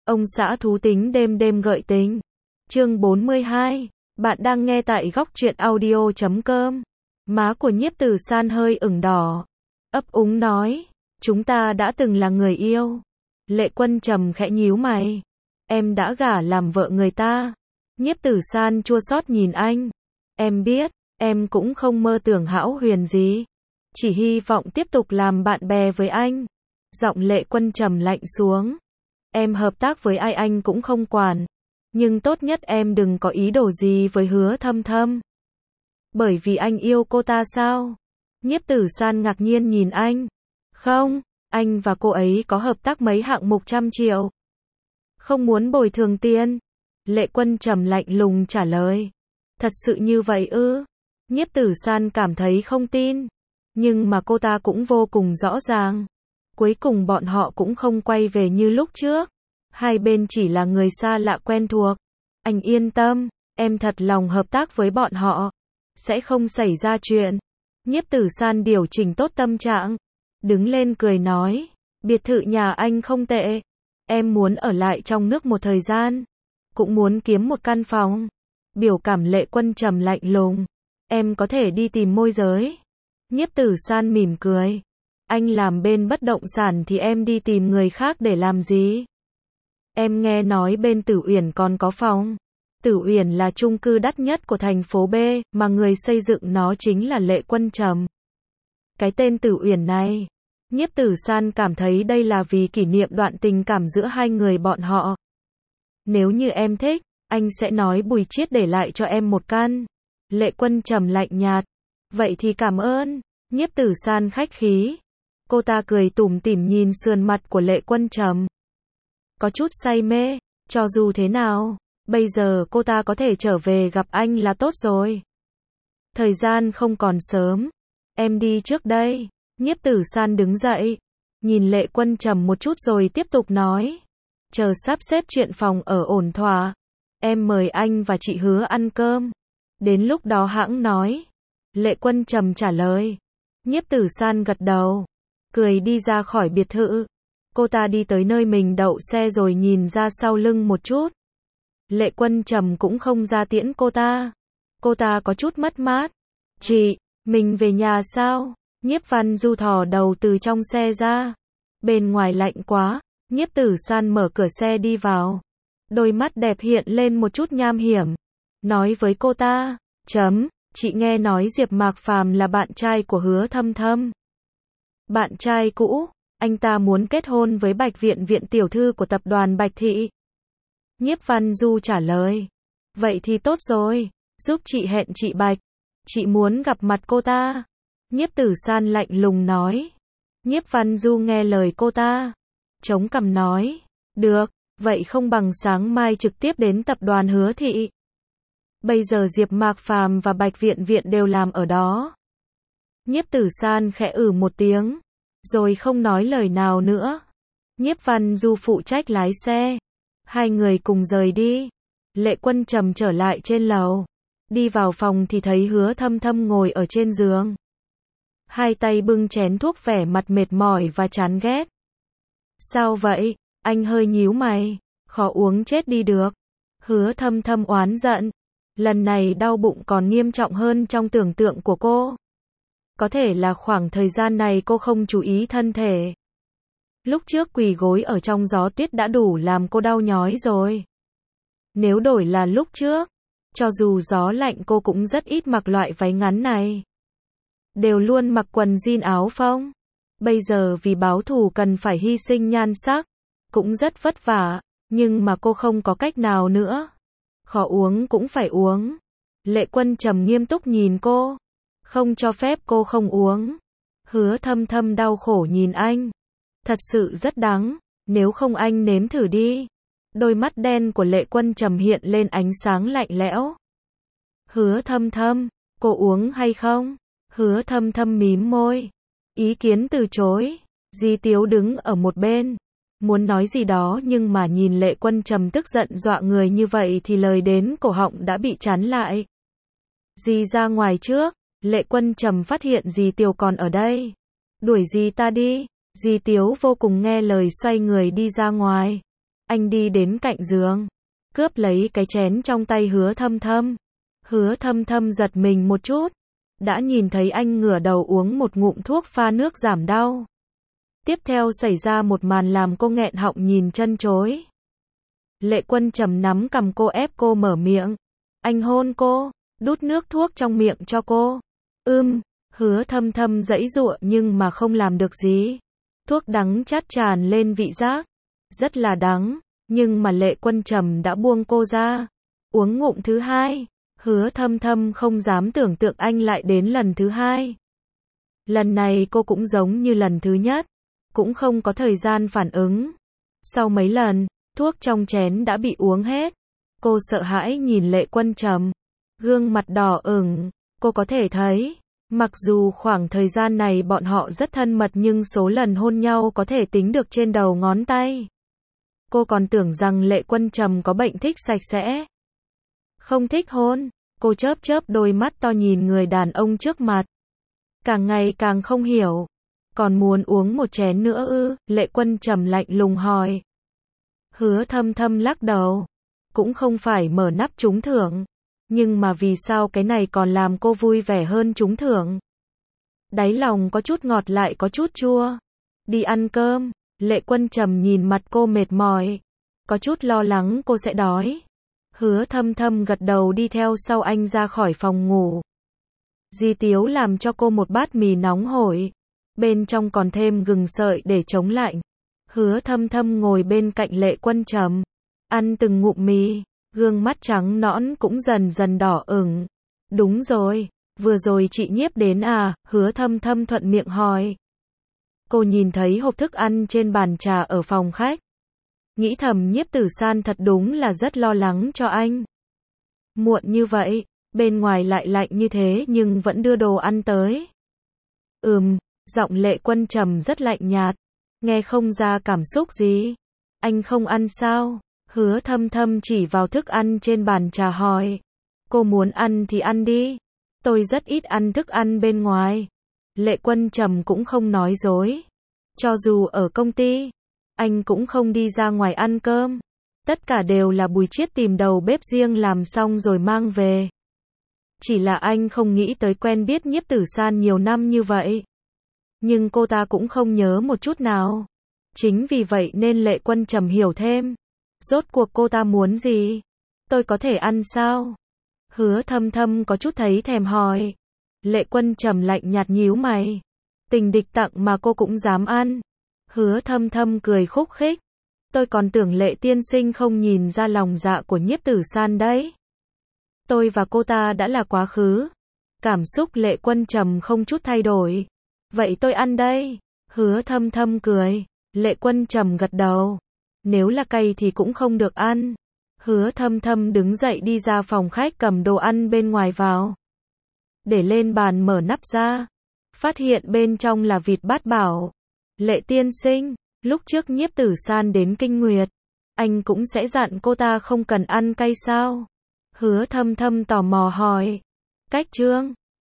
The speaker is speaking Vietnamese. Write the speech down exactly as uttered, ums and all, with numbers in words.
Ông xã thú tính đêm đêm gợi tình. Chương bốn mươi hai. Bạn đang nghe tại góc truyện audio chấm com. Má của Nhiếp Tử San hơi ửng đỏ. Ấp úng nói. Chúng ta đã từng là người yêu. Lệ Quân Trầm khẽ nhíu mày. Em đã gả làm vợ người ta. Nhiếp Tử San chua xót nhìn anh. Em biết, em cũng không mơ tưởng hão huyền gì. Chỉ hy vọng tiếp tục làm bạn bè với anh. Giọng Lệ Quân Trầm lạnh xuống. Em hợp tác với ai anh cũng không quản. Nhưng tốt nhất em đừng có ý đồ gì với Hứa Thâm Thâm. Bởi vì anh yêu cô ta sao? Nhiếp Tử San ngạc nhiên nhìn anh. Không, anh và cô ấy có hợp tác mấy hạng mục trăm triệu. Không muốn bồi thường tiền. Lệ Quân Trầm lạnh lùng trả lời. Thật sự như vậy ư? Nhiếp Tử San cảm thấy không tin. Nhưng mà cô ta cũng vô cùng rõ ràng. Cuối cùng bọn họ cũng không quay về như lúc trước. Hai bên chỉ là người xa lạ quen thuộc. Anh yên tâm, em thật lòng hợp tác với bọn họ. Sẽ không xảy ra chuyện. Nhiếp Tử San điều chỉnh tốt tâm trạng. Đứng lên cười nói. Biệt thự nhà anh không tệ. Em muốn ở lại trong nước một thời gian. Cũng muốn kiếm một căn phòng. Biểu cảm Lệ Quân Trầm lạnh lùng. Em có thể đi tìm môi giới. Nhiếp Tử San mỉm cười. Anh làm bên bất động sản thì em đi tìm người khác để làm gì? Em nghe nói bên Tử Uyển còn có phòng. Tử Uyển là chung cư đắt nhất của thành phố B, mà người xây dựng nó chính là Lệ Quân Trầm. Cái tên Tử Uyển này, Nhiếp Tử San cảm thấy đây là vì kỷ niệm đoạn tình cảm giữa hai người bọn họ. Nếu như em thích, anh sẽ nói Bùi Chiết để lại cho em một căn. Lệ Quân Trầm lạnh nhạt. Vậy thì cảm ơn. Nhiếp Tử San khách khí. Cô ta cười tủm tỉm nhìn sườn mặt của Lệ Quân Trầm. Có chút say mê, cho dù thế nào, bây giờ cô ta có thể trở về gặp anh là tốt rồi. Thời gian không còn sớm, em đi trước đây. Nhiếp Tử San đứng dậy, nhìn Lệ Quân Trầm một chút rồi tiếp tục nói. Chờ sắp xếp chuyện phòng ở ổn thỏa, em mời anh và chị Hứa ăn cơm. Đến lúc đó hãng nói. Lệ Quân Trầm trả lời. Nhiếp Tử San gật đầu, cười đi ra khỏi biệt thự. Cô ta đi tới nơi mình đậu xe rồi nhìn ra sau lưng một chút. Lệ Quân Trầm cũng không ra tiễn cô ta. Cô ta có chút mất mát. Chị, mình về nhà sao? Nhiếp Văn Du thò đầu từ trong xe ra. Bên ngoài lạnh quá. Nhiếp Tử San mở cửa xe đi vào. Đôi mắt đẹp hiện lên một chút nham hiểm. Nói với cô ta. Chấm, chị nghe nói Diệp Mạc Phàm là bạn trai của Hứa Thâm Thâm. Bạn trai cũ, anh ta muốn kết hôn với Bạch Viện Viện tiểu thư của tập đoàn Bạch Thị. Nhiếp Văn Du trả lời. Vậy thì tốt rồi, giúp chị hẹn chị Bạch. Chị muốn gặp mặt cô ta. Nhiếp Tử San lạnh lùng nói. Nhiếp Văn Du nghe lời cô ta. Chống cằm nói. Được, vậy không bằng sáng mai trực tiếp đến tập đoàn Hứa Thị. Bây giờ Diệp Mạc Phàm và Bạch Viện Viện đều làm ở đó. Nhiếp Tử San khẽ ử một tiếng, rồi không nói lời nào nữa. Nhiếp Văn Du phụ trách lái xe. Hai người cùng rời đi. Lệ Quân Trầm trở lại trên lầu. Đi vào phòng thì thấy Hứa Thâm Thâm ngồi ở trên giường. Hai tay bưng chén thuốc vẻ mặt mệt mỏi và chán ghét. Sao vậy? Anh hơi nhíu mày. Khó uống chết đi được. Hứa Thâm Thâm oán giận. Lần này đau bụng còn nghiêm trọng hơn trong tưởng tượng của cô. Có thể là khoảng thời gian này cô không chú ý thân thể. Lúc trước quỳ gối ở trong gió tuyết đã đủ làm cô đau nhói rồi. Nếu đổi là lúc trước, cho dù gió lạnh cô cũng rất ít mặc loại váy ngắn này. Đều luôn mặc quần jean áo phông. Bây giờ vì báo thù cần phải hy sinh nhan sắc, cũng rất vất vả, nhưng mà cô không có cách nào nữa. Khó uống cũng phải uống. Lệ Quân Trầm nghiêm túc nhìn cô. Không cho phép cô không uống. Hứa Thâm Thâm đau khổ nhìn anh. Thật sự rất đắng, nếu không anh nếm thử đi. Đôi mắt đen của Lệ Quân Trầm hiện lên ánh sáng lạnh lẽo. Hứa Thâm Thâm, cô uống hay không? Hứa Thâm Thâm mím môi. Ý kiến từ chối. Di Tiếu đứng ở một bên. Muốn nói gì đó nhưng mà nhìn Lệ Quân Trầm tức giận dọa người như vậy thì lời đến cổ họng đã bị chắn lại. Di ra ngoài trước. Lệ Quân Trầm phát hiện Di Tiếu còn ở đây. Đuổi Di ta đi. Di Tiếu vô cùng nghe lời xoay người đi ra ngoài. Anh đi đến cạnh giường, cướp lấy cái chén trong tay Hứa Thâm Thâm. Hứa Thâm Thâm giật mình một chút, đã nhìn thấy anh ngửa đầu uống một ngụm thuốc pha nước giảm đau. Tiếp theo xảy ra một màn làm cô nghẹn họng nhìn chân chối. Lệ Quân Trầm nắm cằm cô ép cô mở miệng. Anh hôn cô, đút nước thuốc trong miệng cho cô. Ưm, Hứa Thâm Thâm giãy giụa nhưng mà không làm được gì. Thuốc đắng chát tràn lên vị giác, rất là đắng, nhưng mà Lệ Quân Trầm đã buông cô ra. Uống ngụm thứ hai, Hứa Thâm Thâm không dám tưởng tượng anh lại đến lần thứ hai. Lần này cô cũng giống như lần thứ nhất, cũng không có thời gian phản ứng. Sau mấy lần, thuốc trong chén đã bị uống hết. Cô sợ hãi nhìn Lệ Quân Trầm, gương mặt đỏ ửng, cô có thể thấy, mặc dù khoảng thời gian này bọn họ rất thân mật nhưng số lần hôn nhau có thể tính được trên đầu ngón tay. Cô còn tưởng rằng Lệ Quân Trầm có bệnh thích sạch sẽ, không thích hôn. Cô chớp chớp đôi mắt to nhìn người đàn ông trước mặt, càng ngày càng không hiểu. Còn muốn uống một chén nữa ư? Lệ Quân Trầm lạnh lùng hỏi. Hứa Thâm Thâm lắc đầu, cũng không phải mở nắp trúng thưởng, nhưng mà vì sao cái này còn làm cô vui vẻ hơn trúng thưởng? Đáy lòng có chút ngọt lại có chút chua. Đi ăn cơm. Lệ Quân Trầm nhìn mặt cô mệt mỏi, có chút lo lắng cô sẽ đói. Hứa Thâm Thâm gật đầu đi theo sau anh ra khỏi phòng ngủ. Di Tiếu làm cho cô một bát mì nóng hổi, bên trong còn thêm gừng sợi để chống lạnh. Hứa Thâm Thâm ngồi bên cạnh Lệ Quân Trầm, ăn từng ngụm mì, gương mắt trắng nõn cũng dần dần đỏ ửng. Đúng rồi, vừa rồi chị Nhiếp đến à? Hứa Thâm Thâm thuận miệng hỏi. Cô nhìn thấy hộp thức ăn trên bàn trà ở phòng khách, nghĩ thầm Nhiếp Tử San thật đúng là rất lo lắng cho anh. Muộn như vậy, bên ngoài lại lạnh như thế nhưng vẫn đưa đồ ăn tới. Ừm, giọng Lệ Quân Trầm rất lạnh nhạt, nghe không ra cảm xúc gì. Anh không ăn sao? Hứa Thâm Thâm chỉ vào thức ăn trên bàn trà hỏi. Cô muốn ăn thì ăn đi, tôi rất ít ăn thức ăn bên ngoài. Lệ Quân Trầm cũng không nói dối. Cho dù ở công ty, anh cũng không đi ra ngoài ăn cơm. Tất cả đều là Bùi Chiết tìm đầu bếp riêng làm xong rồi mang về. Chỉ là anh không nghĩ tới quen biết Nhiếp Tử San nhiều năm như vậy, nhưng cô ta cũng không nhớ một chút nào. Chính vì vậy nên Lệ Quân Trầm hiểu thêm. Rốt cuộc cô ta muốn gì? Tôi có thể ăn sao? Hứa Thâm Thâm có chút thấy thèm hỏi. Lệ Quân Trầm lạnh nhạt nhíu mày. Tình địch tặng mà cô cũng dám ăn. Hứa Thâm Thâm cười khúc khích. Tôi còn tưởng Lệ tiên sinh không nhìn ra lòng dạ của Nhiếp Tử San đấy. Tôi và cô ta đã là quá khứ. Cảm xúc Lệ Quân Trầm không chút thay đổi. Vậy tôi ăn đây. Hứa Thâm Thâm cười. Lệ Quân Trầm gật đầu. Nếu là cay thì cũng không được ăn. Hứa Thâm Thâm đứng dậy đi ra phòng khách cầm đồ ăn bên ngoài vào, để lên bàn mở nắp ra, phát hiện bên trong là vịt bát bảo. Lệ tiên sinh, lúc trước Nhiếp Tử San đến Kinh Nguyệt, anh cũng sẽ dặn cô ta không cần ăn cay sao? Hứa Thâm Thâm tò mò hỏi. Cách trương,